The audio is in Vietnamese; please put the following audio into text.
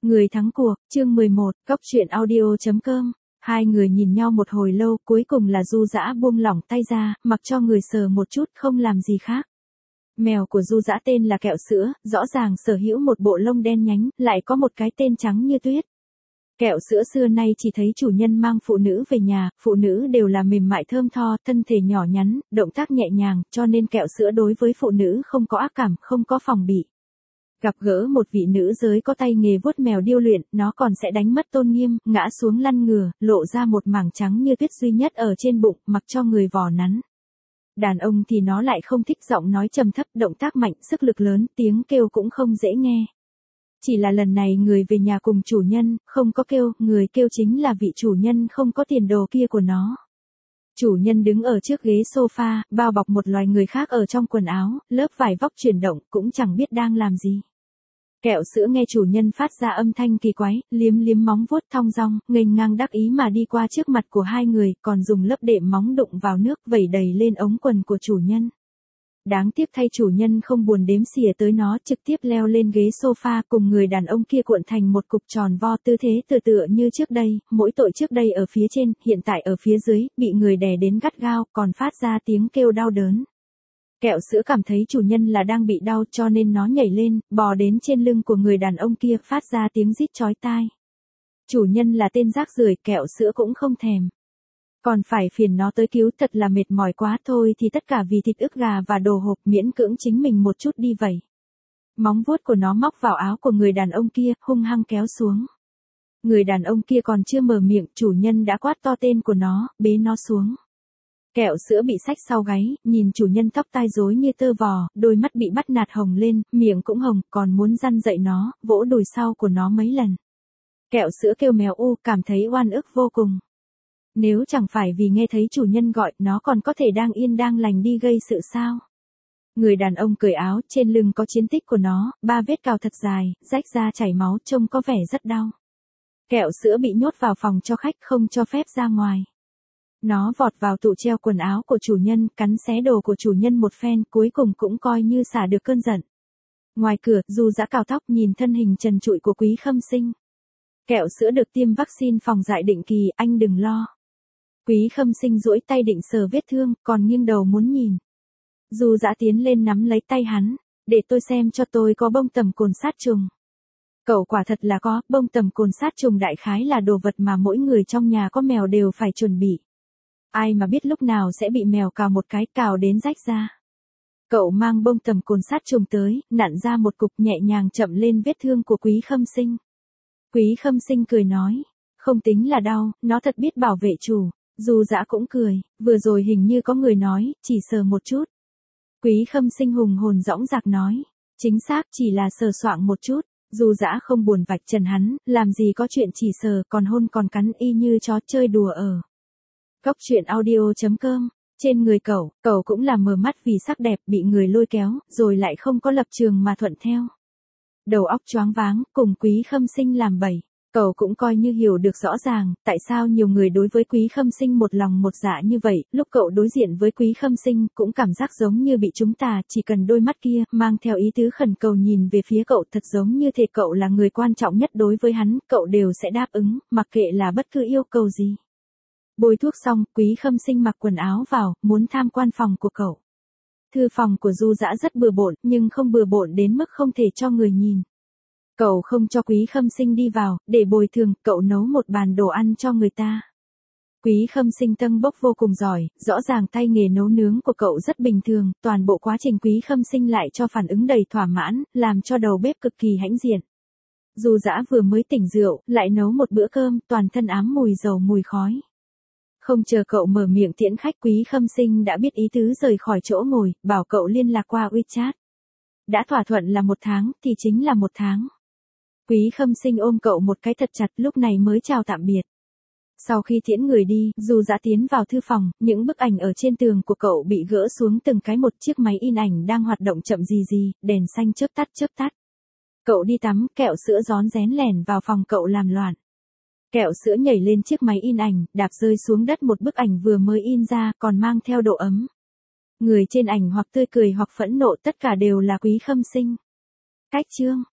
Người thắng cuộc, chương 11, Cốc truyện audio.com. Hai người nhìn nhau một hồi lâu, cuối cùng là Du Dã buông lỏng tay ra, mặc cho người sờ một chút, không làm gì khác. Mèo của Du Dã tên là Kẹo Sữa, rõ ràng sở hữu một bộ lông đen nhánh, lại có một cái tên trắng như tuyết. Kẹo Sữa xưa nay chỉ thấy chủ nhân mang phụ nữ về nhà, phụ nữ đều là mềm mại thơm tho, thân thể nhỏ nhắn, động tác nhẹ nhàng, cho nên Kẹo Sữa đối với phụ nữ không có ác cảm, không có phòng bị. Gặp gỡ một vị nữ giới có tay nghề vuốt mèo điêu luyện, nó còn sẽ đánh mất tôn nghiêm, ngã xuống lăn ngửa, lộ ra một mảng trắng như tuyết duy nhất ở trên bụng, mặc cho người vò nắn. Đàn ông thì nó lại không thích giọng nói trầm thấp, động tác mạnh, sức lực lớn, tiếng kêu cũng không dễ nghe. Chỉ là lần này người về nhà cùng chủ nhân, không có kêu, người kêu chính là vị chủ nhân không có tiền đồ kia của nó. Chủ nhân đứng ở trước ghế sofa, bao bọc một loài người khác ở trong quần áo, lớp vải vóc chuyển động, cũng chẳng biết đang làm gì. Kẹo Sữa nghe chủ nhân phát ra âm thanh kỳ quái, liếm liếm móng vuốt thong dong, nghênh ngang đắc ý mà đi qua trước mặt của hai người, còn dùng lớp đệm móng đụng vào nước vẩy đầy lên ống quần của chủ nhân. Đáng tiếc thay chủ nhân không buồn đếm xỉa tới nó, trực tiếp leo lên ghế sofa cùng người đàn ông kia cuộn thành một cục tròn vo, tư thế tựa như trước đây, mỗi tội trước đây ở phía trên, hiện tại ở phía dưới, bị người đè đến gắt gao, còn phát ra tiếng kêu đau đớn. Kẹo Sữa cảm thấy chủ nhân là đang bị đau, cho nên nó nhảy lên, bò đến trên lưng của người đàn ông kia, phát ra tiếng rít chói tai. Chủ nhân là tên rác rưởi, Kẹo Sữa cũng không thèm. Còn phải phiền nó tới cứu, thật là mệt mỏi quá, thôi thì tất cả vì thịt ức gà và đồ hộp, miễn cưỡng chính mình một chút đi vậy. Móng vuốt của nó móc vào áo của người đàn ông kia, hung hăng kéo xuống. Người đàn ông kia còn chưa mở miệng, chủ nhân đã quát to tên của nó, bế nó xuống. Kẹo Sữa bị xách sau gáy, nhìn chủ nhân tóc tai rối như tơ vò, đôi mắt bị bắt nạt hồng lên, miệng cũng hồng, còn muốn răn dậy nó, vỗ đùi sau của nó mấy lần. Kẹo Sữa kêu mèo u, cảm thấy oan ức vô cùng. Nếu chẳng phải vì nghe thấy chủ nhân gọi, nó còn có thể đang yên đang lành đi gây sự sao? Người đàn ông cởi áo, trên lưng có chiến tích của nó, 3 vết cào thật dài, rách ra chảy máu, trông có vẻ rất đau. Kẹo Sữa bị nhốt vào phòng cho khách, không cho phép ra ngoài. Nó vọt vào tủ treo quần áo của chủ nhân, cắn xé đồ của chủ nhân một phen, cuối cùng cũng coi như xả được cơn giận. Ngoài cửa, Du Dã cào tóc nhìn thân hình trần trụi của Quý Khâm Sinh. Kẹo Sữa được tiêm vaccine phòng dại định kỳ, anh đừng lo. Quý Khâm Sinh duỗi tay định sờ vết thương, còn nghiêng đầu muốn nhìn. Du Dã tiến lên nắm lấy tay hắn, để tôi xem cho, tôi có bông tầm cồn sát trùng. Cậu quả thật là có, bông tầm cồn sát trùng đại khái là đồ vật mà mỗi người trong nhà có mèo đều phải chuẩn bị. Ai mà biết lúc nào sẽ bị mèo cào một cái, cào đến rách ra. Cậu mang bông tầm cồn sát trùng tới, nặn ra một cục, nhẹ nhàng chậm lên vết thương của Quý Khâm Sinh. Quý Khâm Sinh cười nói, không tính là đau, nó thật biết bảo vệ chủ. Du Dã cũng cười, vừa rồi hình như có người nói, chỉ sờ một chút. Quý Khâm Sinh hùng hồn dõng dạc nói, chính xác, chỉ là sờ soạng một chút. Du Dã không buồn vạch trần hắn, làm gì có chuyện chỉ sờ, còn hôn còn cắn y như chó chơi đùa ở. Cốc truyện audio.com. Trên người cậu cũng là mờ mắt vì sắc đẹp, bị người lôi kéo, rồi lại không có lập trường mà thuận theo. Đầu óc choáng váng, cùng Quý Khâm Sinh làm bậy. Cậu cũng coi như hiểu được rõ ràng, tại sao nhiều người đối với Quý Khâm Sinh một lòng một dạ như vậy, lúc cậu đối diện với Quý Khâm Sinh, cũng cảm giác giống như bị chúng ta, chỉ cần đôi mắt kia, mang theo ý tứ khẩn cầu nhìn về phía cậu, thật giống như thể cậu là người quan trọng nhất đối với hắn, cậu đều sẽ đáp ứng, mặc kệ là bất cứ yêu cầu gì. Bôi thuốc xong, Quý Khâm Sinh mặc quần áo vào, muốn tham quan phòng của cậu. Thư phòng của Du Dã rất bừa bộn, nhưng không bừa bộn đến mức không thể cho người nhìn. Cậu không cho Quý Khâm Sinh đi vào, để bồi thường, cậu nấu một bàn đồ ăn cho người ta. Quý Khâm Sinh tâng bốc vô cùng giỏi, rõ ràng tay nghề nấu nướng của cậu rất bình thường, toàn bộ quá trình Quý Khâm Sinh lại cho phản ứng đầy thỏa mãn, làm cho đầu bếp cực kỳ hãnh diện. Du Dã vừa mới tỉnh rượu, lại nấu một bữa cơm, toàn thân ám mùi dầu mùi khói. Không chờ cậu mở miệng tiễn khách, Quý Khâm Sinh đã biết ý tứ rời khỏi chỗ ngồi, bảo cậu liên lạc qua WeChat. Đã thỏa thuận là 1 tháng, thì chính là 1 tháng. Quý Khâm Sinh ôm cậu một cái thật chặt, lúc này mới chào tạm biệt. Sau khi tiễn người đi, Du Dã tiến vào thư phòng, những bức ảnh ở trên tường của cậu bị gỡ xuống từng cái, một chiếc máy in ảnh đang hoạt động chậm gì, đèn xanh chớp tắt. Cậu đi tắm, Kẹo Sữa rón rén lẻn vào phòng cậu làm loạn. Kẹo Sữa nhảy lên chiếc máy in ảnh, đạp rơi xuống đất một bức ảnh vừa mới in ra, còn mang theo độ ấm. Người trên ảnh hoặc tươi cười hoặc phẫn nộ, tất cả đều là Quý Khâm Sinh. Cách chương